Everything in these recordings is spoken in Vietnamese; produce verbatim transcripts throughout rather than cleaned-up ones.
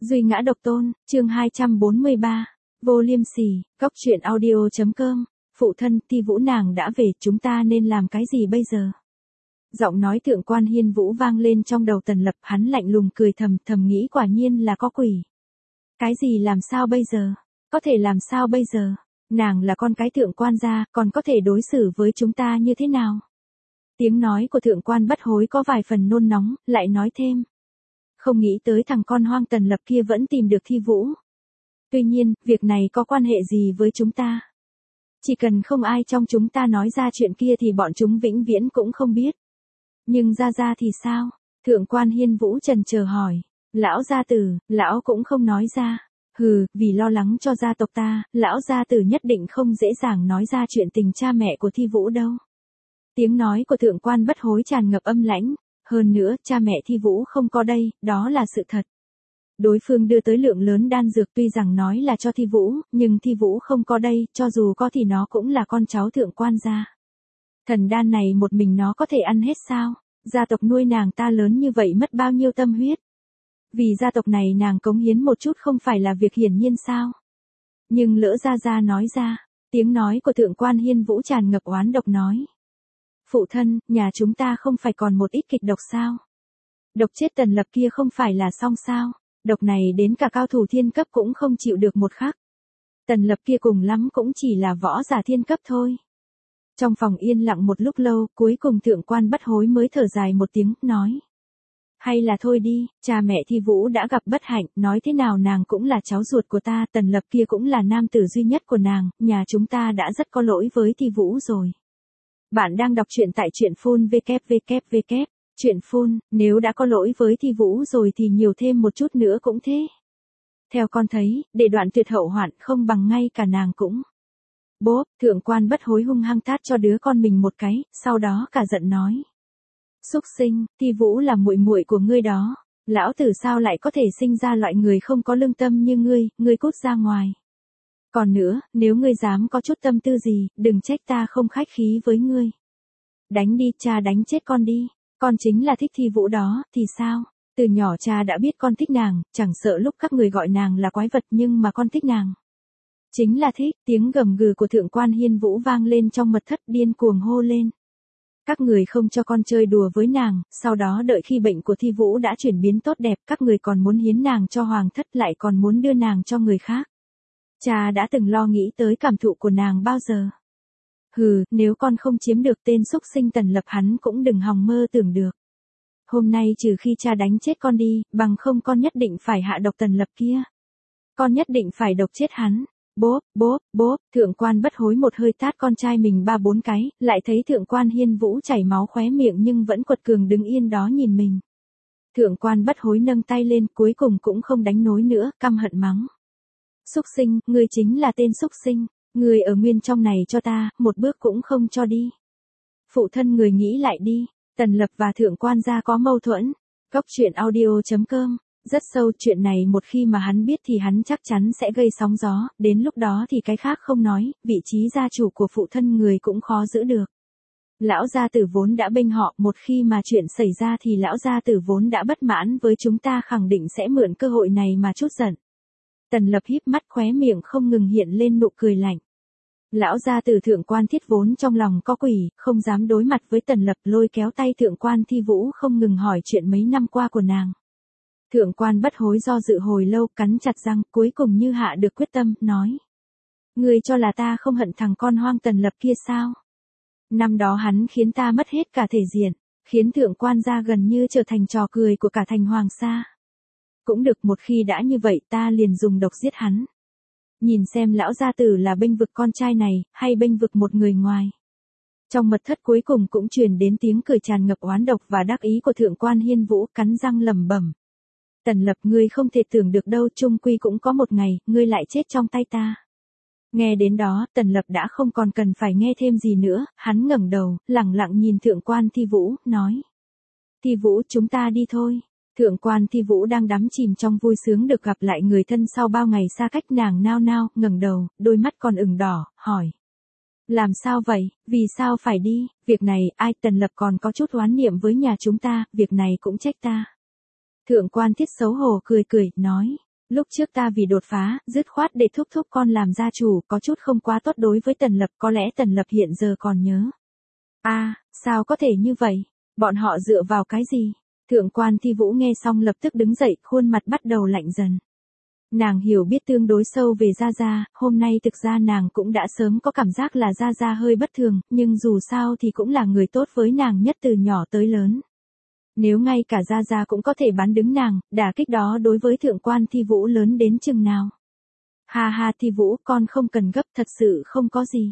Duy ngã độc tôn, chương hai trăm bốn mươi ba, vô liêm sỉ, góc truyện audio.com, phụ thân, Thi Vũ nàng đã về, chúng ta nên làm cái gì bây giờ? Giọng nói thượng quan Hiên Vũ vang lên trong đầu Tần Lập, hắn lạnh lùng cười thầm, thầm nghĩ quả nhiên là có quỷ. Cái gì làm sao bây giờ? Có thể làm sao bây giờ? Nàng là con cái thượng quan gia, còn có thể đối xử với chúng ta như thế nào? Tiếng nói của thượng quan Bất Hối có vài phần nôn nóng, lại nói thêm. Không nghĩ tới thằng con hoang Tần Lập kia vẫn tìm được Thi Vũ. Tuy nhiên, việc này có quan hệ gì với chúng ta? Chỉ cần không ai trong chúng ta nói ra chuyện kia thì bọn chúng vĩnh viễn cũng không biết. Nhưng Gia Gia thì sao? Thượng quan Hiên Vũ trần chờ hỏi. Lão gia tử, lão cũng không nói ra. Hừ, vì lo lắng cho gia tộc ta, lão gia tử nhất định không dễ dàng nói ra chuyện tình cha mẹ của Thi Vũ đâu. Tiếng nói của thượng quan Bất Hối tràn ngập âm lãnh. Hơn nữa, cha mẹ Thi Vũ không có đây, đó là sự thật. Đối phương đưa tới lượng lớn đan dược, tuy rằng nói là cho Thi Vũ, nhưng Thi Vũ không có đây, cho dù có thì nó cũng là con cháu thượng quan gia. Thần đan này một mình nó có thể ăn hết sao? Gia tộc nuôi nàng ta lớn như vậy mất bao nhiêu tâm huyết? Vì gia tộc này nàng cống hiến một chút không phải là việc hiển nhiên sao? Nhưng lỡ Gia Gia nói ra, tiếng nói của thượng quan Hiên Vũ tràn ngập oán độc nói. Phụ thân, nhà chúng ta không phải còn một ít kịch độc sao? Độc chết Tần Lập kia không phải là xong sao? Độc này đến cả cao thủ thiên cấp cũng không chịu được một khắc. Tần Lập kia cùng lắm cũng chỉ là võ giả thiên cấp thôi. Trong phòng yên lặng một lúc lâu, cuối cùng thượng quan Bất Hối mới thở dài một tiếng, nói. Hay là thôi đi, cha mẹ Thi Vũ đã gặp bất hạnh, nói thế nào nàng cũng là cháu ruột của ta, Tần Lập kia cũng là nam tử duy nhất của nàng, nhà chúng ta đã rất có lỗi với Thi Vũ rồi. Bạn đang đọc truyện tại truyện phun vê vê vê, truyện phun, nếu đã có lỗi với Thi Vũ rồi thì nhiều thêm một chút nữa cũng thế. Theo con thấy, để đoạn tuyệt hậu hoạn không bằng ngay cả nàng cũng. Bốp, thượng quan Bất Hối hung hăng tát cho đứa con mình một cái, sau đó cả giận nói. Xúc sinh, Thi Vũ là muội muội của ngươi đó, lão tử sao lại có thể sinh ra loại người không có lương tâm như ngươi, ngươi cút ra ngoài. Còn nữa, nếu ngươi dám có chút tâm tư gì, đừng trách ta không khách khí với ngươi. Đánh đi, cha đánh chết con đi, con chính là thích Thi Vũ đó, thì sao? Từ nhỏ cha đã biết con thích nàng, chẳng sợ lúc các người gọi nàng là quái vật nhưng mà con thích nàng. Chính là thích, tiếng gầm gừ của thượng quan Hiên Vũ vang lên trong mật thất điên cuồng hô lên. Các người không cho con chơi đùa với nàng, sau đó đợi khi bệnh của Thi Vũ đã chuyển biến tốt đẹp, các người còn muốn hiến nàng cho hoàng thất lại còn muốn đưa nàng cho người khác. Cha đã từng lo nghĩ tới cảm thụ của nàng bao giờ. Hừ, nếu con không chiếm được tên xúc sinh Tần Lập hắn cũng đừng hòng mơ tưởng được. Hôm nay trừ khi cha đánh chết con đi, bằng không con nhất định phải hạ độc Tần Lập kia. Con nhất định phải độc chết hắn. Bốp, bốp, bốp, thượng quan Bất Hối một hơi tát con trai mình ba bốn cái, lại thấy thượng quan Hiên Vũ chảy máu khóe miệng nhưng vẫn quật cường đứng yên đó nhìn mình. Thượng quan Bất Hối nâng tay lên, cuối cùng cũng không đánh nối nữa, căm hận mắng. Xúc sinh, ngươi chính là tên xúc sinh, ngươi ở nguyên trong này cho ta, một bước cũng không cho đi. Phụ thân người nghĩ lại đi, Tần Lập và thượng quan gia có mâu thuẫn. Góc truyện audio.com, rất sâu, chuyện này một khi mà hắn biết thì hắn chắc chắn sẽ gây sóng gió, đến lúc đó thì cái khác không nói, vị trí gia chủ của phụ thân người cũng khó giữ được. Lão gia tử vốn đã bênh họ, một khi mà chuyện xảy ra thì lão gia tử vốn đã bất mãn với chúng ta khẳng định sẽ mượn cơ hội này mà trút giận. Tần Lập híp mắt khóe miệng không ngừng hiện lên nụ cười lạnh. Lão gia tử thượng quan Thiết vốn trong lòng có quỷ, không dám đối mặt với Tần Lập, lôi kéo tay thượng quan Thi Vũ không ngừng hỏi chuyện mấy năm qua của nàng. Thượng quan Bất Hối do dự hồi lâu, cắn chặt răng, cuối cùng như hạ được quyết tâm, nói. Ngươi cho là ta không hận thằng con hoang Tần Lập kia sao? Năm đó hắn khiến ta mất hết cả thể diện, khiến thượng quan gia gần như trở thành trò cười của cả thành hoàng sa. Cũng được, một khi đã như vậy ta liền dùng độc giết hắn. Nhìn xem lão gia tử là bênh vực con trai này, hay bênh vực một người ngoài. Trong mật thất cuối cùng cũng truyền đến tiếng cười tràn ngập oán độc và đắc ý của thượng quan Hiên Vũ, cắn răng lẩm bẩm. Tần Lập, ngươi không thể tưởng được đâu, chung quy cũng có một ngày, ngươi lại chết trong tay ta. Nghe đến đó, Tần Lập đã không còn cần phải nghe thêm gì nữa, hắn ngẩng đầu, lẳng lặng nhìn thượng quan Thi Vũ, nói. Thi Vũ, chúng ta đi thôi. Thượng quan Thi Vũ đang đắm chìm trong vui sướng được gặp lại người thân sau bao ngày xa cách, nàng nao nao, ngẩng đầu, đôi mắt còn ửng đỏ, hỏi. Làm sao vậy, vì sao phải đi, việc này, ai? Tần Lập còn có chút oán niệm với nhà chúng ta, việc này cũng trách ta. Thượng quan Thiết xấu hổ cười cười, nói. Lúc trước ta vì đột phá, dứt khoát để thúc thúc con làm gia chủ, có chút không quá tốt đối với Tần Lập, có lẽ Tần Lập hiện giờ còn nhớ. A, à, sao có thể như vậy? Bọn họ dựa vào cái gì? Thượng quan Thi Vũ nghe xong lập tức đứng dậy, khuôn mặt bắt đầu lạnh dần. Nàng hiểu biết tương đối sâu về Gia Gia, hôm nay thực ra nàng cũng đã sớm có cảm giác là Gia Gia hơi bất thường, nhưng dù sao thì cũng là người tốt với nàng nhất từ nhỏ tới lớn. Nếu ngay cả Gia Gia cũng có thể bán đứng nàng, đả kích đó đối với thượng quan Thi Vũ lớn đến chừng nào. Ha ha Thi Vũ, con không cần gấp, thật sự không có gì.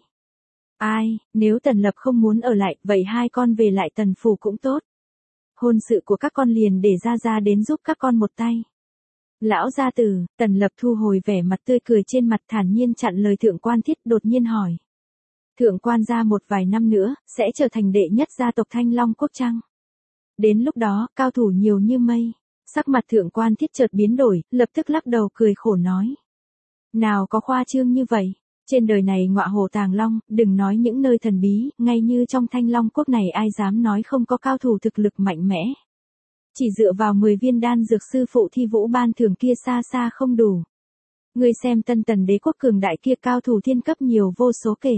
Ai, nếu Tần Lập không muốn ở lại, vậy hai con về lại Tần phủ cũng tốt. Hôn sự của các con liền để Gia Gia đến giúp các con một tay. Lão gia tử, Tần Lập thu hồi vẻ mặt tươi cười trên mặt, thản nhiên chặn lời thượng quan Thiết, đột nhiên hỏi. Thượng quan gia một vài năm nữa, sẽ trở thành đệ nhất gia tộc Thanh Long Quốc chăng? Đến lúc đó, cao thủ nhiều như mây. Sắc mặt thượng quan Thiết chợt biến đổi, lập tức lắc đầu cười khổ nói. Nào có khoa trương như vậy? Trên đời này ngọa hổ tàng long, đừng nói những nơi thần bí, ngay như trong Thanh Long Quốc này ai dám nói không có cao thủ thực lực mạnh mẽ. Chỉ dựa vào mười viên đan dược sư phụ Thi Vũ ban thưởng kia xa xa không đủ. Ngươi xem Tân Tần đế quốc cường đại kia, cao thủ thiên cấp nhiều vô số kể.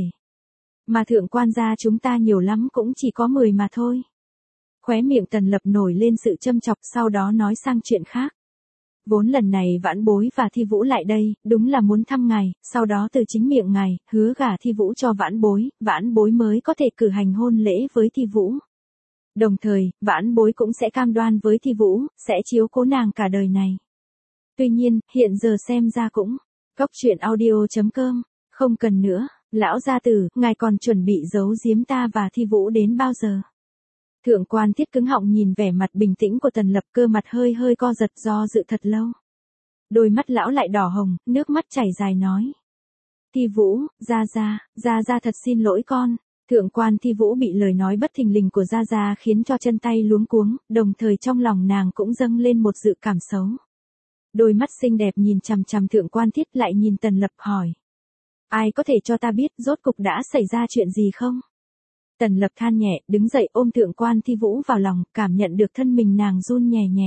Mà thượng quan gia chúng ta nhiều lắm cũng chỉ có mười mà thôi. Khóe miệng Tần Lập nổi lên sự châm chọc, sau đó nói sang chuyện khác. Vốn lần này Vãn Bối và Thi Vũ lại đây, đúng là muốn thăm ngài, sau đó từ chính miệng ngài, hứa gả Thi Vũ cho Vãn Bối, Vãn Bối mới có thể cử hành hôn lễ với Thi Vũ. Đồng thời, Vãn Bối cũng sẽ cam đoan với Thi Vũ, sẽ chiếu cố nàng cả đời này. Tuy nhiên, hiện giờ xem ra cũng, Cóc truyện audio chấm com, không cần nữa, lão gia tử, ngài còn chuẩn bị giấu giếm ta và Thi Vũ đến bao giờ? Thượng quan Thiết cứng họng nhìn vẻ mặt bình tĩnh của Tần Lập, cơ mặt hơi hơi co giật do dự thật lâu. Đôi mắt lão lại đỏ hồng, nước mắt chảy dài nói. Thi Vũ, Gia Gia, Gia Gia thật xin lỗi con. Thượng quan Thi Vũ bị lời nói bất thình lình của Gia Gia khiến cho chân tay luống cuống, đồng thời trong lòng nàng cũng dâng lên một dự cảm xấu. Đôi mắt xinh đẹp nhìn chằm chằm thượng quan Thiết, lại nhìn Tần Lập hỏi. Ai có thể cho ta biết rốt cục đã xảy ra chuyện gì không? Tần Lập than nhẹ, đứng dậy ôm thượng quan Thi Vũ vào lòng, cảm nhận được thân mình nàng run nhẹ nhẹ.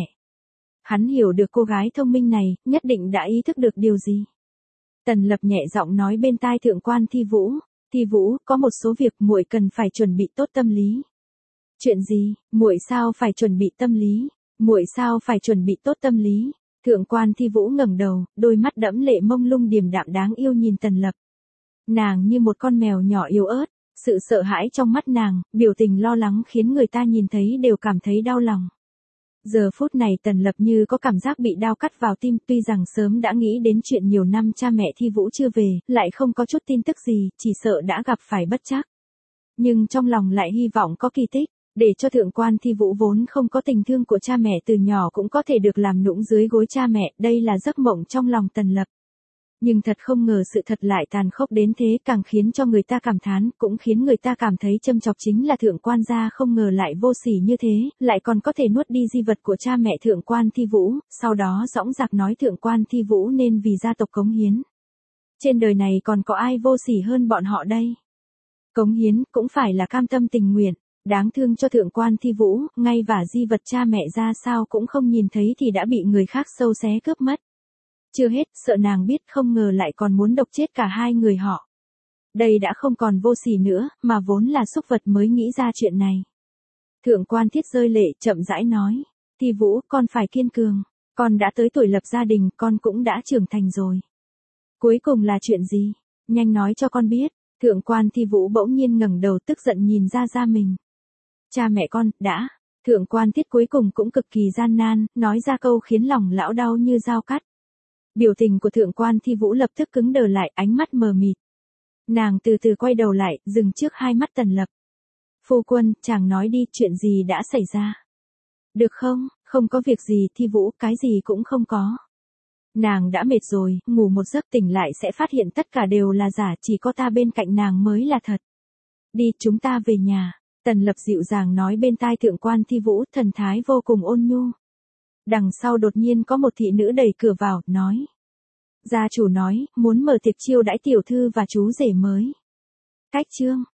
Hắn hiểu được cô gái thông minh này, nhất định đã ý thức được điều gì. Tần Lập nhẹ giọng nói bên tai thượng quan Thi Vũ. Thi Vũ, có một số việc muội cần phải chuẩn bị tốt tâm lý. Chuyện gì? Muội sao phải chuẩn bị tâm lý? Muội sao phải chuẩn bị tốt tâm lý? Thượng quan Thi Vũ ngẩng đầu, đôi mắt đẫm lệ mông lung điềm đạm đáng yêu nhìn Tần Lập. Nàng như một con mèo nhỏ yếu ớt, sự sợ hãi trong mắt nàng, biểu tình lo lắng khiến người ta nhìn thấy đều cảm thấy đau lòng. Giờ phút này Tần Lập như có cảm giác bị đao cắt vào tim, tuy rằng sớm đã nghĩ đến chuyện nhiều năm cha mẹ Thi Vũ chưa về, lại không có chút tin tức gì, chỉ sợ đã gặp phải bất trắc. Nhưng trong lòng lại hy vọng có kỳ tích, để cho thượng quan Thi Vũ vốn không có tình thương của cha mẹ từ nhỏ cũng có thể được làm nũng dưới gối cha mẹ, đây là giấc mộng trong lòng Tần Lập. Nhưng thật không ngờ sự thật lại tàn khốc đến thế, càng khiến cho người ta cảm thán, cũng khiến người ta cảm thấy châm chọc chính là thượng quan gia không ngờ lại vô sỉ như thế, lại còn có thể nuốt đi di vật của cha mẹ thượng quan Thi Vũ, sau đó dõng dạc nói thượng quan Thi Vũ nên vì gia tộc cống hiến. Trên đời này còn có ai vô sỉ hơn bọn họ đây? Cống hiến cũng phải là cam tâm tình nguyện, đáng thương cho thượng quan Thi Vũ, ngay và di vật cha mẹ ra sao cũng không nhìn thấy thì đã bị người khác sâu xé cướp mất. Chưa hết, sợ nàng biết không ngờ lại còn muốn độc chết cả hai người họ. Đây đã không còn vô sỉ nữa, mà vốn là súc vật mới nghĩ ra chuyện này. Thượng quan Thiết rơi lệ, chậm rãi nói. Thi Vũ, con phải kiên cường. Con đã tới tuổi lập gia đình, con cũng đã trưởng thành rồi. Cuối cùng là chuyện gì? Nhanh nói cho con biết. Thượng quan Thi Vũ bỗng nhiên ngẩng đầu tức giận nhìn ra ra mình. Cha mẹ con, đã. Thượng quan Thiết cuối cùng cũng cực kỳ gian nan, nói ra câu khiến lòng lão đau như dao cắt. Biểu tình của thượng quan Thi Vũ lập tức cứng đờ lại, ánh mắt mờ mịt. Nàng từ từ quay đầu lại, dừng trước hai mắt Tần Lập. Phu quân, chàng nói đi, chuyện gì đã xảy ra? Được không, không có việc gì, Thi Vũ, cái gì cũng không có. Nàng đã mệt rồi, ngủ một giấc tỉnh lại sẽ phát hiện tất cả đều là giả, chỉ có ta bên cạnh nàng mới là thật. Đi, chúng ta về nhà. Tần Lập dịu dàng nói bên tai thượng quan Thi Vũ, thần thái vô cùng ôn nhu. Đằng sau đột nhiên có một thị nữ đẩy cửa vào, nói. Gia chủ nói, muốn mở tiệc chiêu đãi tiểu thư và chú rể mới. Cách chương.